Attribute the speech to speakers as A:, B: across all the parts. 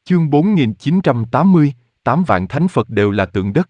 A: Chương 4980, 8 vạn thánh Phật đều là tượng đất.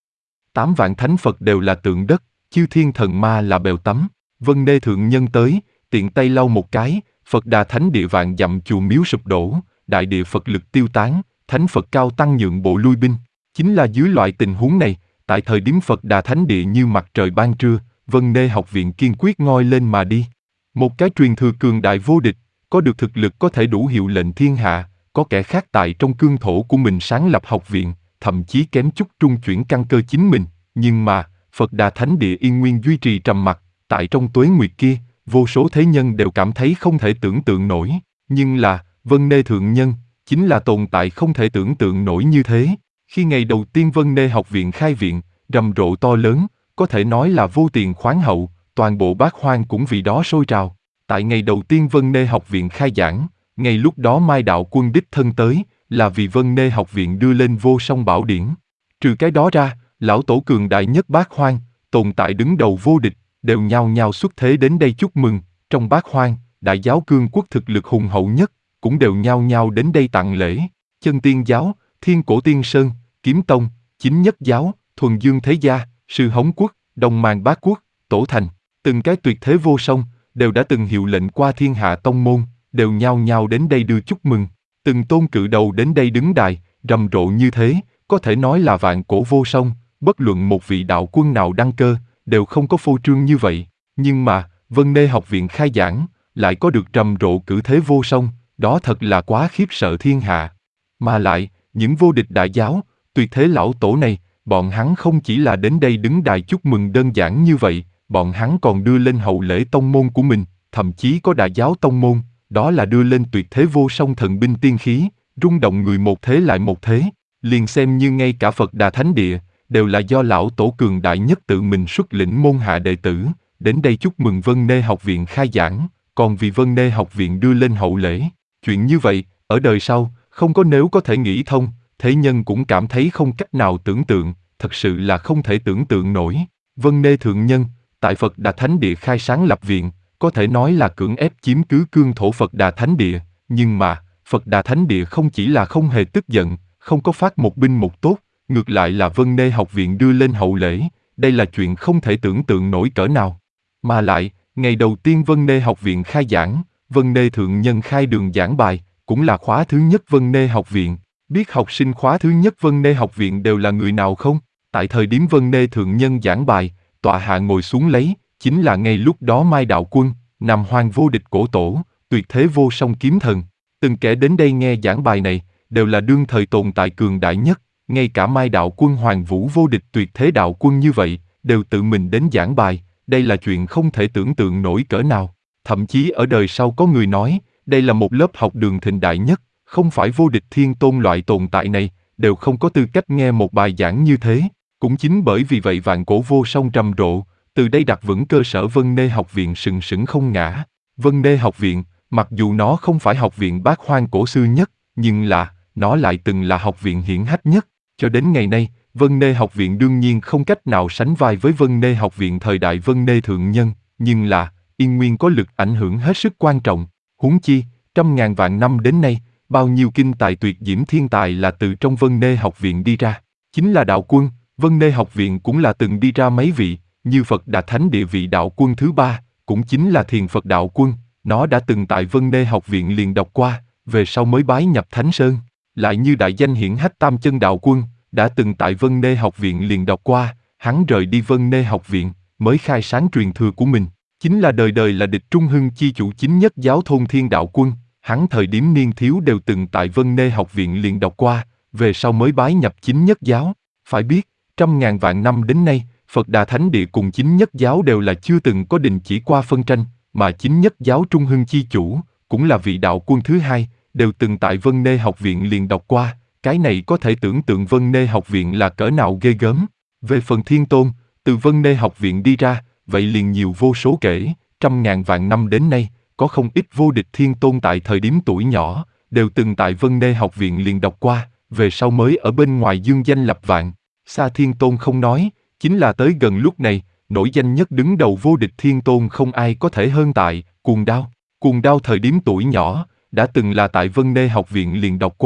A: 8 vạn thánh Phật đều là tượng đất, chư thiên thần ma là bèo tắm. Vân Đê thượng nhân tới, tiện tay lau một cái, Phật Đà thánh địa vạn dặm chùa miếu sụp đổ, đại địa Phật lực tiêu tán, thánh Phật cao tăng nhượng bộ lui binh. Chính là dưới loại tình huống này, tại thời điểm Phật Đà thánh địa như mặt trời ban trưa, Vân Đê học viện kiên quyết ngoi lên mà đi. Một cái truyền thừa cường đại vô địch, có được thực lực có thể đủ hiệu lệnh thiên hạ, có kẻ khác tại trong cương thổ của mình sáng lập học viện, thậm chí kém chút trung chuyển căn cơ chính mình, nhưng mà, Phật Đà thánh địa yên nguyên duy trì trầm mặc, tại trong tuế nguyệt kia, vô số thế nhân đều cảm thấy không thể tưởng tượng nổi, nhưng là, Vân Đê thượng nhân, chính là tồn tại không thể tưởng tượng nổi như thế. Khi ngày đầu tiên Vân Đê học viện khai viện, rầm rộ to lớn, có thể nói là vô tiền khoáng hậu, toàn bộ Bát Hoang cũng vì đó sôi trào. Tại ngày đầu tiên Vân Đê học viện khai giảng, ngay lúc đó Mai Đạo Quân đích thân tới, là vì Vân Đê học viện đưa lên vô song bảo điển. Trừ cái đó ra, lão tổ cường đại nhất Bát Hoang, tồn tại đứng đầu vô địch, đều nhao nhao xuất thế đến đây chúc mừng. Trong Bát Hoang, đại giáo cương quốc thực lực hùng hậu nhất, cũng đều nhao nhao đến đây tặng lễ. Chân Tiên giáo, Thiên Cổ Tiên Sơn, Kiếm Tông, Chính Nhất giáo, Thuần Dương Thế Gia, Sư Hống Quốc, Đông Mang Bát Quốc, Tổ Thành, từng cái tuyệt thế vô song, đều đã từng hiệu lệnh qua thiên hạ tông môn, đều nhao nhao đến đây đưa chúc mừng. Từng tôn cự đầu đến đây đứng đài, rầm rộ như thế, có thể nói là vạn cổ vô song, bất luận một vị đạo quân nào đăng cơ, đều không có phô trương như vậy. Nhưng mà, Vân Đê học viện khai giảng, lại có được rầm rộ cử thế vô song, đó thật là quá khiếp sợ thiên hạ. Mà lại, những vô địch đại giáo, tuyệt thế lão tổ này, bọn hắn không chỉ là đến đây đứng đài chúc mừng đơn giản như vậy, bọn hắn còn đưa lên hậu lễ tông môn của mình, thậm chí có đại giáo tông môn, đó là đưa lên tuyệt thế vô song thần binh tiên khí, rung động người một thế lại một thế, liền xem như ngay cả Phật Đà thánh địa, đều là do lão tổ cường đại nhất tự mình xuất lĩnh môn hạ đệ tử, đến đây chúc mừng Vân Đê học viện khai giảng, còn vì Vân Đê học viện đưa lên hậu lễ. Chuyện như vậy, ở đời sau, không có nếu có thể nghĩ thông, thế nhân cũng cảm thấy không cách nào tưởng tượng, thật sự là không thể tưởng tượng nổi. Vân Đê thượng nhân, tại Phật Đà thánh địa khai sáng lập viện, có thể nói là cưỡng ép chiếm cứ cương thổ Phật Đà thánh địa, nhưng mà, Phật Đà thánh địa không chỉ là không hề tức giận, không có phát một binh một tốt, ngược lại là Vân Đê học viện đưa lên hậu lễ, đây là chuyện không thể tưởng tượng nổi cỡ nào. Mà lại, ngày đầu tiên Vân Đê học viện khai giảng, Vân Đê thượng nhân khai đường giảng bài, cũng là khóa thứ nhất Vân Đê học viện. Biết học sinh khóa thứ nhất Vân Đê học viện đều là người nào không? Tại thời điểm Vân Đê thượng nhân giảng bài, tọa hạ ngồi xuống lấy, chính là ngay lúc đó Mai Đạo Quân, Nam Hoang vô địch cổ tổ, tuyệt thế vô song kiếm thần. Từng kẻ đến đây nghe giảng bài này, đều là đương thời tồn tại cường đại nhất, ngay cả Mai Đạo Quân Hoàng Vũ vô địch tuyệt thế đạo quân như vậy, đều tự mình đến giảng bài, đây là chuyện không thể tưởng tượng nổi cỡ nào. Thậm chí ở đời sau có người nói, đây là một lớp học đường thịnh đại nhất, không phải vô địch thiên tôn loại tồn tại này, đều không có tư cách nghe một bài giảng như thế. Cũng chính bởi vì vậy vạn cổ vô song rầm rộ, từ đây đặt vững cơ sở Vân Đê học viện sừng sững không ngã. Vân Đê học viện, mặc dù nó không phải học viện Bát Hoang cổ xưa nhất, nhưng nó lại từng là học viện hiển hách nhất. Cho đến ngày nay, Vân Đê học viện đương nhiên không cách nào sánh vai với Vân Đê học viện thời đại Vân Đê thượng nhân, nhưng yên nguyên có lực ảnh hưởng hết sức quan trọng. Huống chi, trăm ngàn vạn năm đến nay, bao nhiêu kinh tài tuyệt diễm thiên tài là từ trong Vân Đê học viện đi ra. Chính là đạo quân, Vân Đê học viện cũng là từng đi ra mấy vị, như Phật Đà thánh địa vị đạo quân thứ 3, cũng chính là Thiền Phật đạo quân, nó đã từng tại Vân Đê học viện liền đọc qua, về sau mới bái nhập Thánh Sơn. Lại như đại danh hiển hách Tam Chân đạo quân, đã từng tại Vân Đê học viện liền đọc qua, hắn rời đi Vân Đê học viện, mới khai sáng truyền thừa của mình. Chính là đời đời là địch Trung Hưng chi chủ Chính Nhất giáo Thôn Thiên đạo quân, hắn thời điểm niên thiếu đều từng tại Vân Đê học viện liền đọc qua, về sau mới bái nhập Chính Nhất giáo. Phải biết, trăm ngàn vạn năm đến nay, Phật Đà thánh địa cùng Chính Nhất giáo đều là chưa từng có đình chỉ qua phân tranh, mà Chính Nhất giáo Trung Hưng chi chủ, cũng là vị đạo quân thứ 2, đều từng tại Vân Đê học viện liền đọc qua, cái này có thể tưởng tượng Vân Đê học viện là cỡ nào ghê gớm. Về phần thiên tôn, từ Vân Đê học viện đi ra, vậy liền nhiều vô số kể, trăm ngàn vạn năm đến nay, có không ít vô địch thiên tôn tại thời điểm tuổi nhỏ, đều từng tại Vân Đê học viện liền đọc qua, về sau mới ở bên ngoài dương danh lập vạn. Xa thiên tôn không nói, chính là tới gần lúc này, nổi danh nhất đứng đầu vô địch thiên tôn không ai có thể hơn tại Cuồng Đao. Cuồng Đao thời điểm tuổi nhỏ, đã từng là tại Vân Đê học viện liền đọc qua,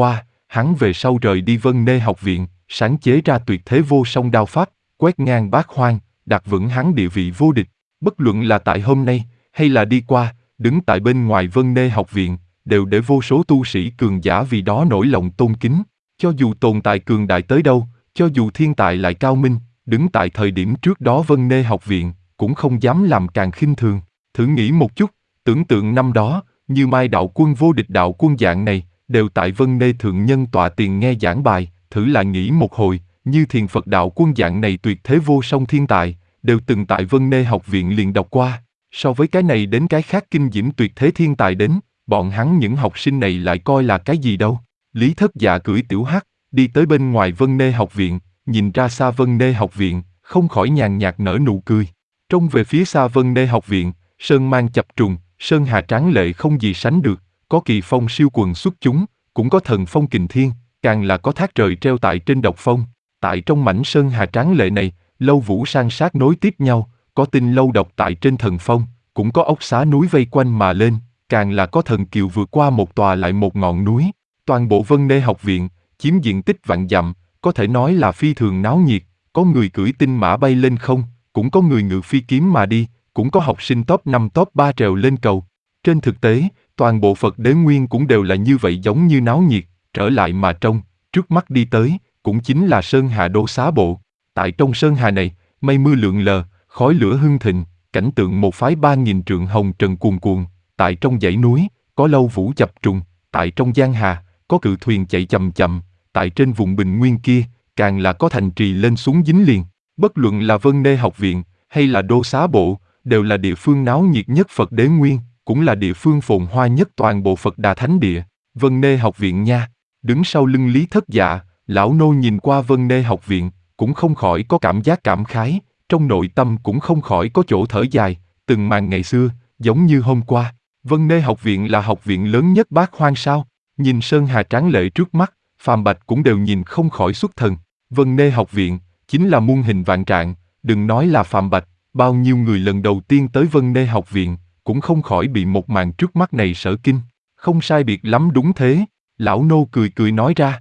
A: Hắn về sau rời đi Vân Nê học viện, sáng chế ra tuyệt thế vô song đao pháp, quét ngang bát hoang, đặt vững hắn địa vị vô địch. Bất luận là tại hôm nay, hay là đi qua, đứng tại bên ngoài Vân Nê học viện, đều để vô số tu sĩ cường giả vì đó nổi lòng tôn kính. Cho dù tồn tại cường đại tới đâu, cho dù thiên tài lại cao minh, đứng tại thời điểm trước đó Vân Nê học viện, cũng không dám làm càng khinh thường. Thử nghĩ một chút, tưởng tượng năm đó, như Mai đạo quân vô địch đạo quân dạng này, đều tại Vân Nê thượng nhân tọa tiền nghe giảng bài, thử lại nghĩ một hồi, như Thiền Phật đạo quân dạng này tuyệt thế vô song thiên tài, đều từng tại Vân Nê học viện liền đọc qua. So với cái này đến cái khác kinh diễm tuyệt thế thiên tài đến, bọn hắn những học sinh này lại coi là cái gì đâu. Lý Thất Dạ cưỡi tiểu hắc, đi tới bên ngoài Vân Nê học viện, nhìn ra xa Vân Nê học viện, không khỏi nhàn nhạt nở nụ cười. Trông về phía xa Vân Nê học viện, sơn mang chập trùng, sơn hà tráng lệ không gì sánh được, có kỳ phong siêu quần xuất chúng, cũng có thần phong kình thiên, càng là có thác trời treo tại trên độc phong. Tại trong mảnh sơn hà tráng lệ này, lâu vũ san sát nối tiếp nhau, có tinh lâu độc tại trên thần phong, cũng có ốc xá núi vây quanh mà lên, càng là có thần kiều vượt qua một tòa lại một ngọn núi. Toàn bộ Vân Nê học viện, chiếm diện tích vạn dặm, có thể nói là phi thường náo nhiệt, có người cưỡi tinh mã bay lên không, cũng có người ngự phi kiếm mà đi, cũng có học sinh top 5 top 3 trèo lên cầu. Trên thực tế, toàn bộ Phật Đế Nguyên cũng đều là như vậy, giống như náo nhiệt, trở lại mà trông, trước mắt đi tới, cũng chính là Sơn Hà Đô Xá Bộ. Tại trong Sơn Hà này, mây mưa lượn lờ, khói lửa hưng thịnh, cảnh tượng một phái 3000 trượng hồng trần cuồn cuộn, tại trong dãy núi, có lâu vũ chập trùng, tại trong giang hà, có cự thuyền chạy chậm chậm, tại trên vùng bình nguyên kia, càng là có thành trì lên xuống dính liền. Bất luận là Vân Nê học viện, hay là Đô Xá Bộ, đều là địa phương náo nhiệt nhất Phật Đế Nguyên, cũng là địa phương phồn hoa nhất toàn bộ Phật Đà Thánh Địa. Vân Nê học viện nha, đứng sau lưng Lý Thất Dạ, lão nô nhìn qua Vân Nê học viện, cũng không khỏi có cảm giác cảm khái, trong nội tâm cũng không khỏi có chỗ thở dài, từng màn ngày xưa, giống như hôm qua. Vân Nê học viện là học viện lớn nhất Bát Hoang sao? Nhìn sơn hà tráng lệ trước mắt, phàm bạch cũng đều nhìn không khỏi xuất thần. Vân Nê học viện, chính là muôn hình vạn trạng, đừng nói là phàm bạch, bao nhiêu người lần đầu tiên tới Vân Nê học viện, cũng không khỏi bị một màn trước mắt này sở kinh. Không sai biệt lắm đúng thế, lão nô cười cười nói ra.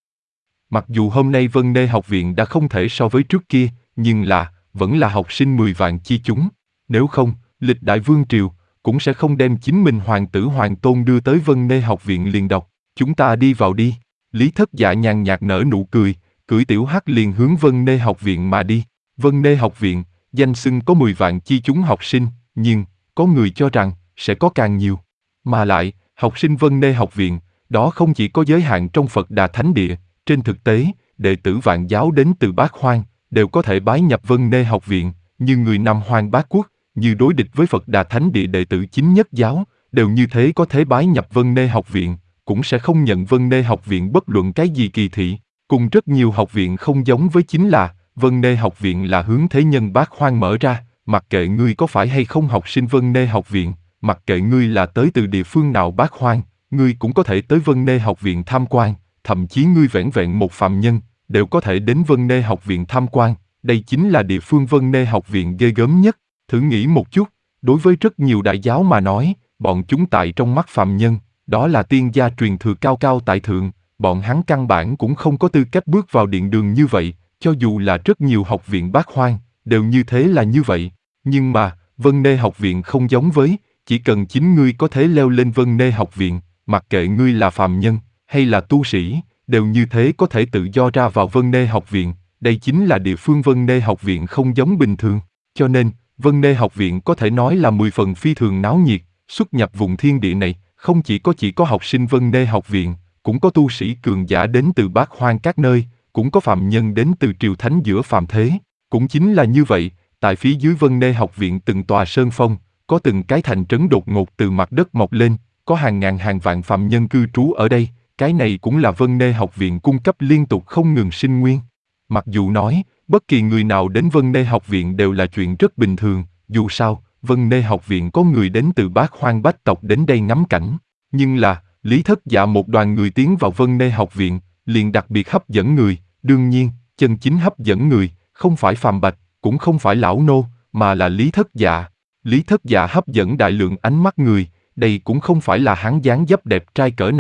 A: Mặc dù hôm nay Vân Nê học viện đã không thể so với trước kia, nhưng vẫn là học sinh 10 vạn chi chúng. Nếu không, lịch đại vương triều, cũng sẽ không đem chính mình hoàng tử hoàng tôn đưa tới Vân Nê học viện liền đọc. Chúng ta đi vào đi. Lý Thất Dạ nhàn nhạt nở nụ cười, cưỡi tiểu hắc liền hướng Vân Nê học viện mà đi. Vân Nê học viện, danh xưng có 10 vạn chi chúng học sinh, nhưng có người cho rằng sẽ có càng nhiều. Mà lại, học sinh Vân Nê học viện, đó không chỉ có giới hạn trong Phật Đà Thánh Địa, trên thực tế, đệ tử vạn giáo đến từ Bát Hoang, đều có thể bái nhập Vân Nê học viện, như người Nam Hoang Bát Quốc, như đối địch với Phật Đà Thánh Địa đệ tử chính nhất giáo, đều như thế có thể bái nhập Vân Nê học viện, cũng sẽ không nhận Vân Nê học viện bất luận cái gì kỳ thị. Cùng rất nhiều học viện không giống với chính là, Vân Nê học viện là hướng thế nhân Bát Hoang mở ra, mặc kệ ngươi có phải hay không học sinh Vân Nê học viện, mặc kệ ngươi là tới từ địa phương nào Bát Hoang, ngươi cũng có thể tới Vân Nê học viện tham quan, thậm chí ngươi vẻn vẹn một phàm nhân, đều có thể đến Vân Nê học viện tham quan, đây chính là địa phương Vân Nê học viện ghê gớm nhất. Thử nghĩ một chút, đối với rất nhiều đại giáo mà nói, bọn chúng tại trong mắt phàm nhân, đó là tiên gia truyền thừa cao cao tại thượng, bọn hắn căn bản cũng không có tư cách bước vào điện đường như vậy, cho dù là rất nhiều học viện Bát Hoang, đều như thế là như vậy. Nhưng mà, Vân Nê học viện không giống với, chỉ cần chính ngươi có thể leo lên Vân Nê học viện, mặc kệ ngươi là phàm nhân, hay là tu sĩ, đều như thế có thể tự do ra vào Vân Nê học viện, đây chính là địa phương Vân Nê học viện không giống bình thường, cho nên, Vân Nê học viện có thể nói là 10 phần phi thường náo nhiệt, xuất nhập vùng thiên địa này, không chỉ có học sinh Vân Nê học viện, cũng có tu sĩ cường giả đến từ Bát Hoang các nơi, cũng có phàm nhân đến từ triều thánh giữa phàm thế. Cũng chính là như vậy, tại phía dưới Vân Nê học viện từng tòa sơn phong, có từng cái thành trấn đột ngột từ mặt đất mọc lên, có hàng ngàn hàng vạn phàm nhân cư trú ở đây, cái này cũng là Vân Nê học viện cung cấp liên tục không ngừng sinh nguyên. Mặc dù nói, bất kỳ người nào đến Vân Nê học viện đều là chuyện rất bình thường, dù sao, Vân Nê học viện có người đến từ Bát Hoang bách tộc đến đây ngắm cảnh, nhưng là, Lý Thất Dạ một đoàn người tiến vào Vân Nê học viện, liền đặc biệt hấp dẫn người, đương nhiên, chân chính hấp dẫn người, không phải phàm bạch, cũng không phải lão nô, mà là Lý Thất Dạ. Lý Thất Dạ hấp dẫn đại lượng ánh mắt người, đây cũng không phải là hắn dáng dấp đẹp trai cỡ nào,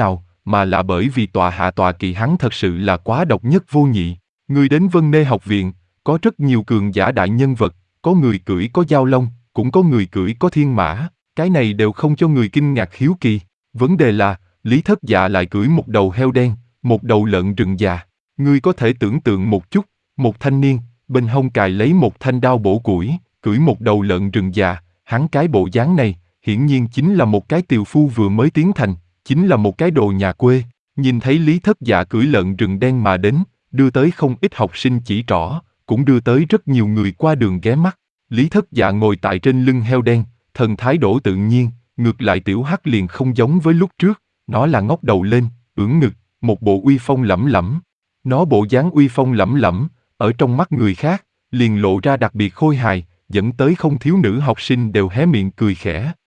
A: mà là bởi vì tọa hạ tọa kỵ hắn thật sự là quá độc nhất vô nhị. Người đến Vân Nê học viện, có rất nhiều cường giả đại nhân vật, có người cưỡi có dao long, cũng có người cưỡi có thiên mã, cái này đều không cho người kinh ngạc hiếu kỳ. Vấn đề là, Lý Thất Dạ lại cưỡi một đầu heo đen, một đầu lợn rừng già. Ngươi có thể tưởng tượng một chút, một thanh niên, bên hông cài lấy một thanh đao bổ củi, cưỡi một đầu lợn rừng già, hắn cái bộ dáng này, hiển nhiên chính là một cái tiều phu vừa mới tiến thành, chính là một cái đồ nhà quê. Nhìn thấy Lý Thất Dạ cưỡi lợn rừng đen mà đến, đưa tới không ít học sinh chỉ trỏ, cũng đưa tới rất nhiều người qua đường ghé mắt. Lý Thất Dạ ngồi tại trên lưng heo đen, thần thái độ tự nhiên, ngược lại Tiểu Hắc liền không giống với lúc trước, nó là ngóc đầu lên, ưỡn ngực, một bộ uy phong lẫm lẫm. Nó bộ dáng uy phong lẫm lẫm, ở trong mắt người khác, liền lộ ra đặc biệt khôi hài, dẫn tới không thiếu nữ học sinh đều hé miệng cười khẽ.